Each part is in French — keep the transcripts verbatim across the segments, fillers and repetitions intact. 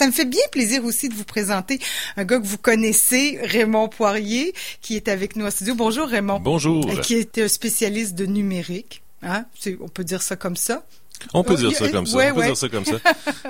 Ça me fait bien plaisir aussi de vous présenter un gars que vous connaissez, Raymond Poirier, qui est avec nous en studio. Bonjour Raymond. Bonjour. Qui est un spécialiste de numérique. Hein? C'est, on peut dire ça comme ça. On peut dire ça comme ça. Ouais, on peut ouais. dire ça comme ça.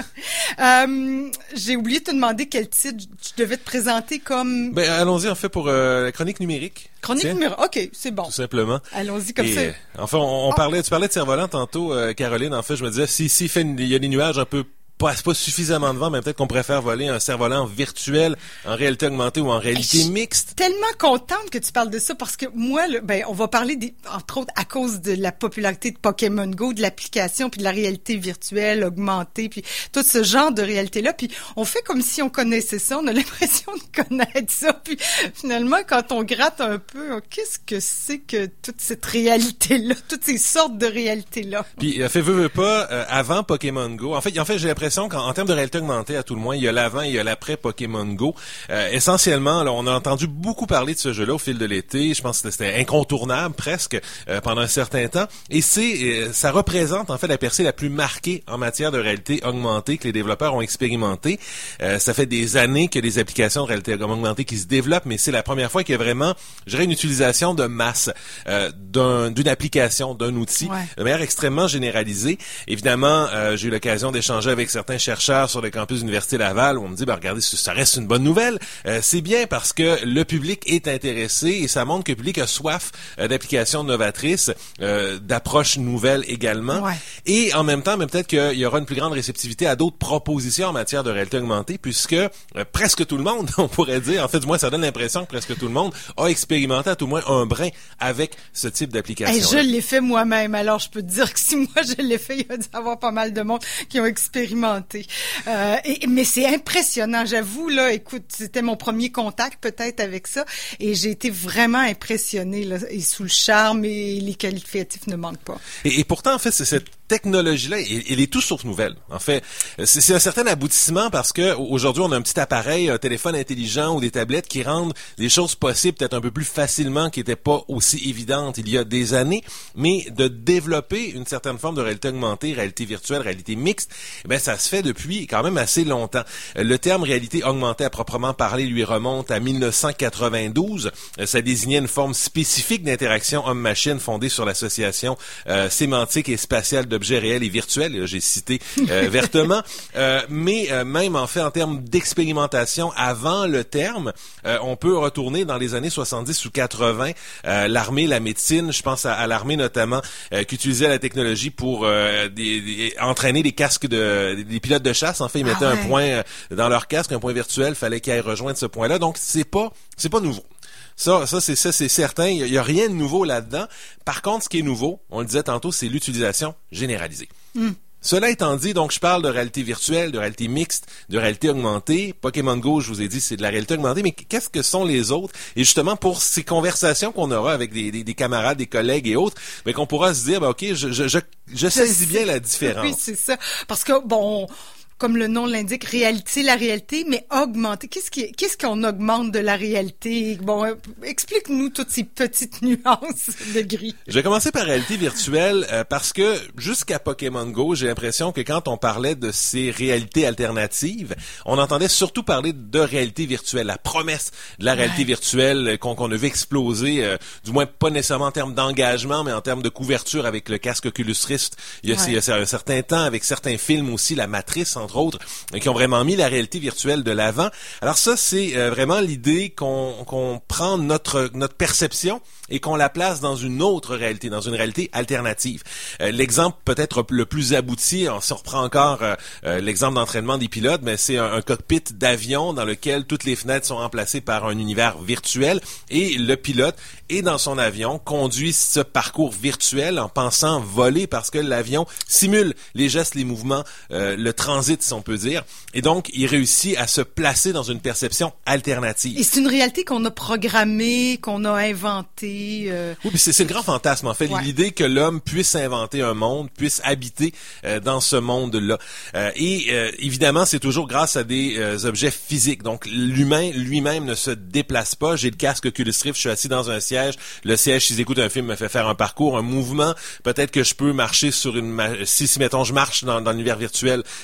euh, j'ai oublié de te demander quel titre je devais te présenter comme... Ben, allons-y en fait pour euh, la chronique numérique. Chronique numérique, OK, c'est bon. Tout simplement. Allons-y comme Et, ça. Euh, enfin, on, on oh. parlait, tu parlais de cerf-volant tantôt, euh, Caroline. En fait, je me disais, si, si fait une, il y a des nuages un peu pas, pas suffisamment de vent, mais peut-être qu'on préfère voler un cerf-volant virtuel, en réalité augmentée ou en réalité hey, mixte. Je suis tellement contente que tu parles de ça parce que moi, là, ben, on va parler des, entre autres à cause de la popularité de Pokémon Go, de l'application, puis de la réalité virtuelle augmentée, puis tout ce genre de réalité-là. Puis on fait comme si on connaissait ça, on a l'impression de connaître ça. Puis finalement, quand on gratte un peu, oh, qu'est-ce que c'est que toute cette réalité-là, toutes ces sortes de réalités-là? Puis, fait veut, veut pas, euh, avant Pokémon Go, en fait, en fait, j'ai l'impression qu'en en termes de réalité augmentée, à tout le moins, il y a l'avant et il y a l'après Pokémon Go. Euh, essentiellement, là, on a entendu beaucoup parler de ce jeu-là au fil de l'été. Je pense que c'était incontournable presque euh, pendant un certain temps. Et c'est, euh, ça représente en fait la percée la plus marquée en matière de réalité augmentée que les développeurs ont expérimenté. Euh, ça fait des années que des applications de réalité augmentée qui se développent, mais c'est la première fois qu'il y a vraiment, je dirais, une utilisation de masse euh, d'un, d'une application, d'un outil, ouais. de manière extrêmement généralisée. Évidemment, euh, j'ai eu l'occasion d'échanger avec certains chercheurs sur le campus de l'Université Laval où on me dit, ben regardez, ça reste une bonne nouvelle. Euh, c'est bien parce que le public est intéressé et ça montre que le public a soif euh, d'applications novatrices, euh, d'approches nouvelles également. Ouais. Et en même temps, mais peut-être qu'il y aura une plus grande réceptivité à d'autres propositions en matière de réalité augmentée puisque euh, presque tout le monde, on pourrait dire, en fait, du moins, ça donne l'impression que presque tout le monde a expérimenté à tout le moins un brin avec ce type d'application. Hey, je l'ai fait moi-même, alors je peux te dire que si moi je l'ai fait, il va y avoir pas mal de monde qui ont expérimenté. Euh, et, mais c'est impressionnant, j'avoue, là, écoute, c'était mon premier contact peut-être avec ça, et j'ai été vraiment impressionnée, là, et sous le charme, et les qualificatifs ne manquent pas. Et, et pourtant, en fait, c'est cette technologie-là, elle est tout sauf nouvelle. En fait, c'est, c'est un certain aboutissement parce que aujourd'hui, on a un petit appareil, un téléphone intelligent ou des tablettes qui rendent les choses possibles peut-être un peu plus facilement, qui n'étaient pas aussi évidentes il y a des années, mais de développer une certaine forme de réalité augmentée, réalité virtuelle, réalité mixte, eh bien, ça se fait depuis quand même assez longtemps. Le terme réalité augmentée à proprement parler lui remonte à mille neuf cent quatre-vingt-douze. Ça désignait une forme spécifique d'interaction homme-machine fondée sur l'association euh, sémantique et spatiale de objets réels et virtuels, là, j'ai cité euh, vertement, euh, mais euh, même en fait en termes d'expérimentation avant le terme, euh, on peut retourner dans les années soixante-dix ou quatre-vingts, euh, l'armée, la médecine, je pense à, à l'armée notamment, euh, qui utilisait la technologie pour euh, des, des, entraîner des casques de des pilotes de chasse. En fait, ils mettaient ah ouais. un point euh, dans leur casque, un point virtuel, fallait qu'ils aillent rejoindre ce point-là. Donc c'est pas c'est pas nouveau. Ça, ça c'est ça, c'est certain. Il y, y a rien de nouveau là-dedans. Par contre, ce qui est nouveau, on le disait tantôt, c'est l'utilisation généralisée. Mm. Cela étant dit, donc je parle de réalité virtuelle, de réalité mixte, de réalité augmentée. Pokémon Go, je vous ai dit, c'est de la réalité augmentée, mais qu'est-ce que sont les autres? Et justement, pour ces conversations qu'on aura avec des, des, des camarades, des collègues et autres, mais qu'on pourra se dire, ben, OK, je, je, je, je saisis bien la différence. Oui, c'est ça. Parce que, bon... comme le nom l'indique, réalité, la réalité, mais augmenter. Qu'est-ce qui, qu'est-ce qu'on augmente de la réalité? Bon, euh, explique-nous toutes ces petites nuances de gris. Je vais commencer par réalité virtuelle euh, parce que jusqu'à Pokémon Go, j'ai l'impression que quand on parlait de ces réalités alternatives, on entendait surtout parler de réalité virtuelle, la promesse de la réalité ouais. virtuelle qu'on, qu'on a vu exploser, euh, du moins pas nécessairement en termes d'engagement, mais en termes de couverture avec le casque Oculus Rift. Il y a, ouais. il y a un certain temps, avec certains films aussi, La Matrice, entre autres, qui ont vraiment mis la réalité virtuelle de l'avant. Alors ça, c'est euh, vraiment l'idée qu'on, qu'on prend notre notre perception et qu'on la place dans une autre réalité, dans une réalité alternative. Euh, l'exemple peut-être le plus abouti, on se reprend encore euh, euh, l'exemple d'entraînement des pilotes, mais c'est un, un cockpit d'avion dans lequel toutes les fenêtres sont remplacées par un univers virtuel et le pilote est dans son avion, conduit ce parcours virtuel en pensant voler parce que l'avion simule les gestes, les mouvements, euh, le transit, si on peut dire. Et donc, il réussit à se placer dans une perception alternative. Et c'est une réalité qu'on a programmée, qu'on a inventée. Euh... Oui, puis c'est, c'est le grand fantasme, en fait. Ouais. L'idée que l'homme puisse inventer un monde, puisse habiter euh, dans ce monde-là. Euh, et euh, évidemment, c'est toujours grâce à des euh, objets physiques. Donc, l'humain lui-même ne se déplace pas. J'ai le casque Oculus Rift, je suis assis dans un siège. Le siège, si j'écoute un film, me fait faire un parcours, un mouvement. Peut-être que je peux marcher sur une... Ma... Si, si, mettons, je marche dans, dans l'univers virtuel, mais je suis sur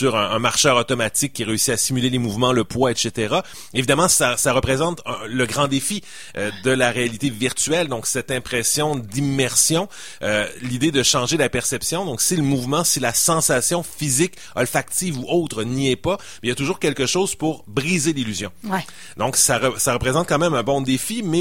sur un, un marcheur automatique qui réussit à simuler les mouvements, le poids, et cetera. Évidemment, ça, ça représente un, le grand défi euh, de la réalité virtuelle, donc cette impression d'immersion, euh, l'idée de changer la perception. Donc, si le mouvement, si la sensation physique, olfactive ou autre n'y est pas, il y a toujours quelque chose pour briser l'illusion. Ouais. Donc, ça, re, ça représente quand même un bon défi, mais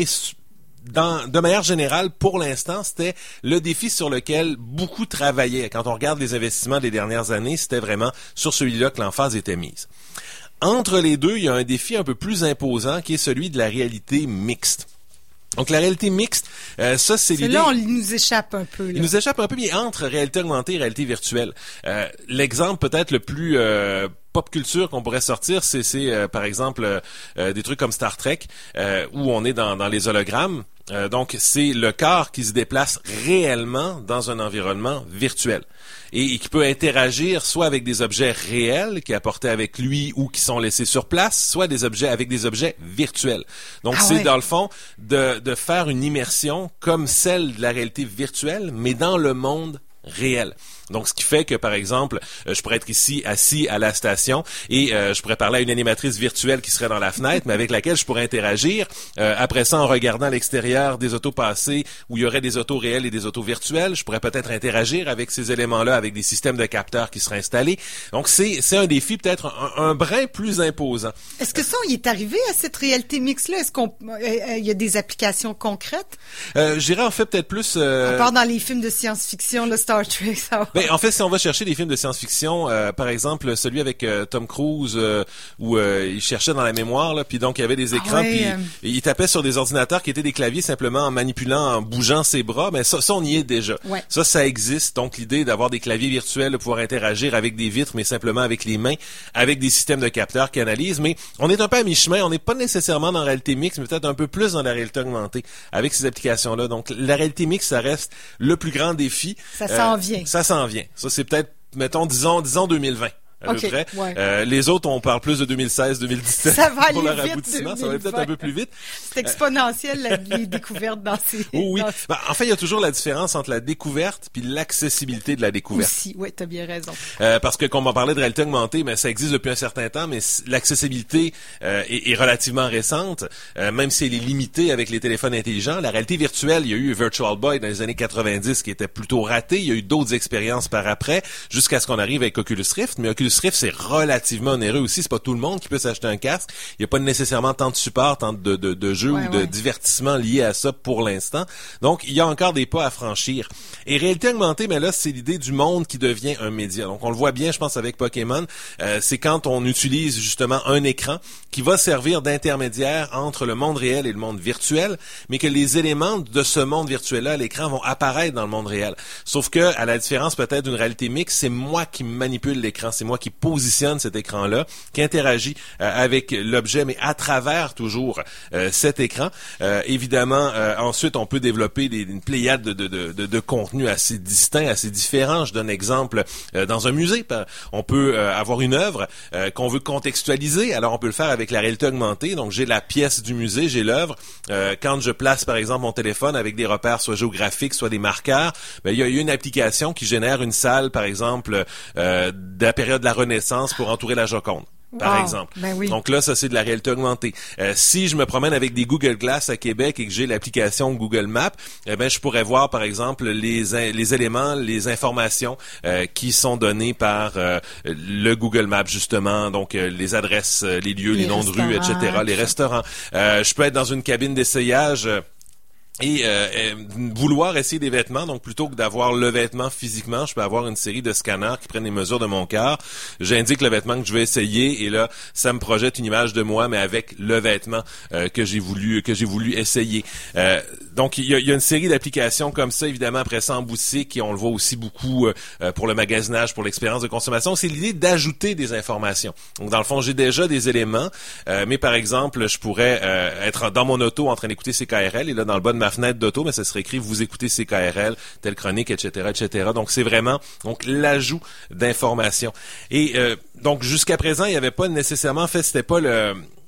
Dans, de manière générale, pour l'instant, c'était le défi sur lequel beaucoup travaillaient. Quand on regarde les investissements des dernières années, c'était vraiment sur celui-là que l'emphase était mise. Entre les deux, il y a un défi un peu plus imposant qui est celui de la réalité mixte. Donc, la réalité mixte, euh, ça, c'est l'idée... Là, on nous échappe un peu. Là. Il nous échappe un peu, mais entre réalité augmentée et réalité virtuelle. Euh, l'exemple peut-être le plus... Euh, pop culture qu'on pourrait sortir, c'est, c'est euh, par exemple euh, euh, des trucs comme Star Trek euh, où on est dans, dans les hologrammes. Euh, donc, c'est le corps qui se déplace réellement dans un environnement virtuel et, et qui peut interagir soit avec des objets réels qui est apporté avec lui ou qui sont laissés sur place, soit des objets avec des objets virtuels. Donc, ah c'est ouais. dans le fond de, de faire une immersion comme celle de la réalité virtuelle, mais dans le monde réel. Donc, ce qui fait que, par exemple, euh, je pourrais être ici, assis à la station, et euh, je pourrais parler à une animatrice virtuelle qui serait dans la fenêtre, mais avec laquelle je pourrais interagir. Euh, après ça, en regardant l'extérieur des autos passées, où il y aurait des autos réelles et des autos virtuelles, je pourrais peut-être interagir avec ces éléments-là, avec des systèmes de capteurs qui seraient installés. Donc, c'est c'est un défi peut-être un, un brin plus imposant. Est-ce que ça, il est arrivé à cette réalité mixte-là? Est-ce qu'on euh, il y a des applications concrètes? Euh, je dirais en fait peut-être plus... Euh... À part dans les films de science-fiction, le Star Trek, ça va. Ben, en fait, si on va chercher des films de science-fiction, euh, par exemple, celui avec euh, Tom Cruise, euh, où euh, il cherchait dans la mémoire, là, puis donc il y avait des écrans, ah ouais, puis euh... il tapait sur des ordinateurs qui étaient des claviers simplement en manipulant, en bougeant ses bras. Ben ça, ça on y est déjà. Ouais. Ça, ça existe. Donc l'idée d'avoir des claviers virtuels, de pouvoir interagir avec des vitres, mais simplement avec les mains, avec des systèmes de capteurs qui analysent. Mais on est un peu à mi-chemin. On n'est pas nécessairement dans la réalité mixte, mais peut-être un peu plus dans la réalité augmentée avec ces applications-là. Donc la réalité mixte, ça reste le plus grand défi. Ça s'en euh, vient. Ça s'en vient. Ça, c'est peut-être, mettons, disons, disons deux mille vingt. À okay, peu près. Ouais. Euh, les autres, on parle plus de deux mille seize, deux mille dix-sept ça va pour leur vite, aboutissement. deux mille vingt. Ça va aller peut-être un peu plus vite. C'est exponentiel, la, les découvertes dans ces... Oh, oui. Dans... Ben, en fait, il y a toujours la différence entre la découverte puis l'accessibilité de la découverte. Aussi, oui, t'as bien raison. Euh, parce que, comme on parlait de réalité augmentée, mais ça existe depuis un certain temps, mais l'accessibilité euh, est, est relativement récente, euh, même si elle est limitée avec les téléphones intelligents. La réalité virtuelle, il y a eu Virtual Boy dans les années quatre-vingt-dix qui était plutôt raté. Il y a eu d'autres expériences par après, jusqu'à ce qu'on arrive avec Oculus Rift. Mais Oculus Rift, c'est relativement onéreux aussi. C'est pas tout le monde qui peut s'acheter un casque. Il n'y a pas nécessairement tant de support, tant de, de, de jeux ouais, ou de ouais. divertissements liés à ça pour l'instant. Donc, il y a encore des pas à franchir. Et réalité augmentée, mais là, c'est l'idée du monde qui devient un média. Donc, on le voit bien, je pense, avec Pokémon. Euh, c'est quand on utilise justement un écran qui va servir d'intermédiaire entre le monde réel et le monde virtuel, mais que les éléments de ce monde virtuel-là à l'écran vont apparaître dans le monde réel. Sauf que, à la différence peut-être d'une réalité mixte, c'est moi qui manipule l'écran, c'est moi qui positionne cet écran-là, qui interagit euh, avec l'objet, mais à travers toujours euh, cet écran. Euh, évidemment, euh, ensuite, on peut développer des, une pléiade de, de, de, de, de contenus assez distincts, assez différents. Je donne exemple euh, dans un musée. On peut euh, avoir une œuvre euh, qu'on veut contextualiser. Alors, on peut le faire avec la réalité augmentée. Donc, j'ai la pièce du musée, j'ai l'œuvre. Euh, quand je place, par exemple, mon téléphone avec des repères soit géographiques, soit des marqueurs, ben, il y a une application qui génère une salle, par exemple, euh, de la période de la Renaissance pour entourer la Joconde. Par wow. exemple. Ben oui. Donc là, ça, c'est de la réalité augmentée. Euh, si je me promène avec des Google Glass à Québec et que j'ai l'application Google Maps, eh ben, je pourrais voir, par exemple, les, les éléments, les informations euh, qui sont données par euh, le Google Maps, justement. Donc, euh, les adresses, les lieux, les, les noms de rues, et cetera, les restaurants. Euh, je peux être dans une cabine d'essayage... Euh, Et euh, vouloir essayer des vêtements, donc plutôt que d'avoir le vêtement physiquement, je peux avoir une série de scanners qui prennent les mesures de mon corps. J'indique le vêtement que je vais essayer et là, ça me projette une image de moi, mais avec le vêtement euh, que j'ai voulu que j'ai voulu essayer. Euh, donc, il y a, il y a une série d'applications comme ça, évidemment, après ça en boutique, et on le voit aussi beaucoup euh, pour le magasinage, pour l'expérience de consommation. C'est l'idée d'ajouter des informations. Donc, dans le fond, j'ai déjà des éléments, euh, mais par exemple, je pourrais euh, être dans mon auto en train d'écouter C K R L, et là, dans le bas de ma fenêtre d'auto, mais ça serait écrit « Vous écoutez C K R L, telle chronique, et cetera, et cetera » Donc, c'est vraiment donc l'ajout d'informations. Et euh, donc, jusqu'à présent, il n'y avait pas nécessairement, en fait, c'était pas le...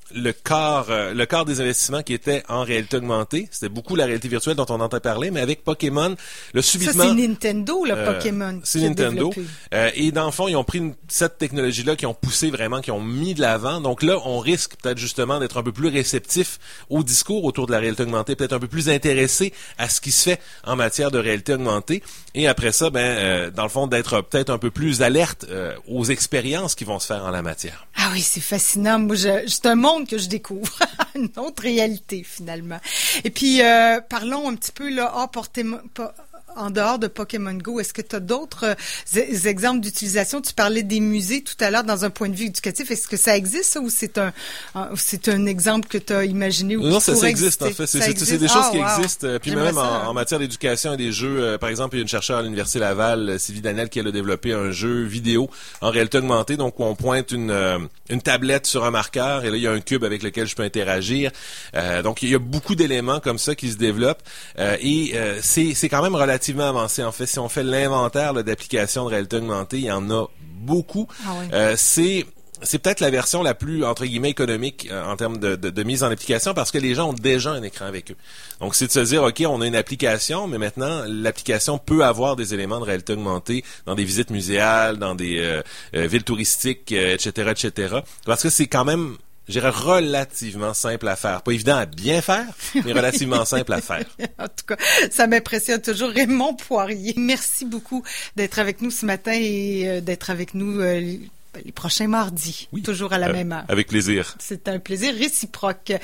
le quart, euh, le quart des investissements qui étaient en réalité augmentée. C'était beaucoup la réalité virtuelle dont on entend parler, mais avec Pokémon, le subitement... Ça, c'est Nintendo, le euh, Pokémon. C'est Nintendo. Euh, et dans le fond, ils ont pris une, cette technologie-là, qui ont poussé vraiment, qui ont mis de l'avant. Donc là, on risque peut-être justement d'être un peu plus réceptif au discours autour de la réalité augmentée, peut-être un peu plus intéressé à ce qui se fait en matière de réalité augmentée. Et après ça, ben, euh, dans le fond, d'être peut-être un peu plus alerte euh, aux expériences qui vont se faire en la matière. Ah oui, c'est fascinant. Moi, je, c'est un monde que je découvre, une autre réalité finalement. Et puis, euh, parlons un petit peu là, hors portée, en dehors de Pokémon Go. Est-ce que tu as d'autres euh, exemples d'utilisation? Tu parlais des musées tout à l'heure dans un point de vue éducatif. Est-ce que ça existe, ça, ou c'est un, un c'est un exemple que tu as imaginé ou non, qui ça, ça exister? existe en fait. C'est, c'est, c'est des choses oh, qui wow. existent. Puis J'aimerais même ça, en, en matière d'éducation et des jeux, euh, par exemple, il y a une chercheure à l'université Laval, Sylvie Daniel, qui a développé un jeu vidéo en réalité augmentée. Donc, où on pointe une euh, une tablette sur un marqueur et là, il y a un cube avec lequel je peux interagir. Euh, donc, il y a beaucoup d'éléments comme ça qui se développent euh, et euh, c'est c'est quand même relativement avancé. En fait, si on fait l'inventaire là, d'applications de réalité augmentée, il y en a beaucoup. Ah oui. euh, c'est c'est peut-être la version la plus, entre guillemets, économique euh, en termes de, de, de mise en application parce que les gens ont déjà un écran avec eux. Donc, c'est de se dire, OK, on a une application, mais maintenant, l'application peut avoir des éléments de réalité augmentée dans des visites muséales, dans des euh, euh, villes touristiques, euh, et cetera, et cetera. Parce que c'est quand même, je dirais, relativement simple à faire. Pas évident à bien faire, mais relativement simple à faire. En tout cas, ça m'impressionne toujours. Raymond Poirier, merci beaucoup d'être avec nous ce matin et euh, d'être avec nous euh, les prochains mardis, oui, toujours à la euh, même heure. Avec plaisir. C'est un plaisir réciproque.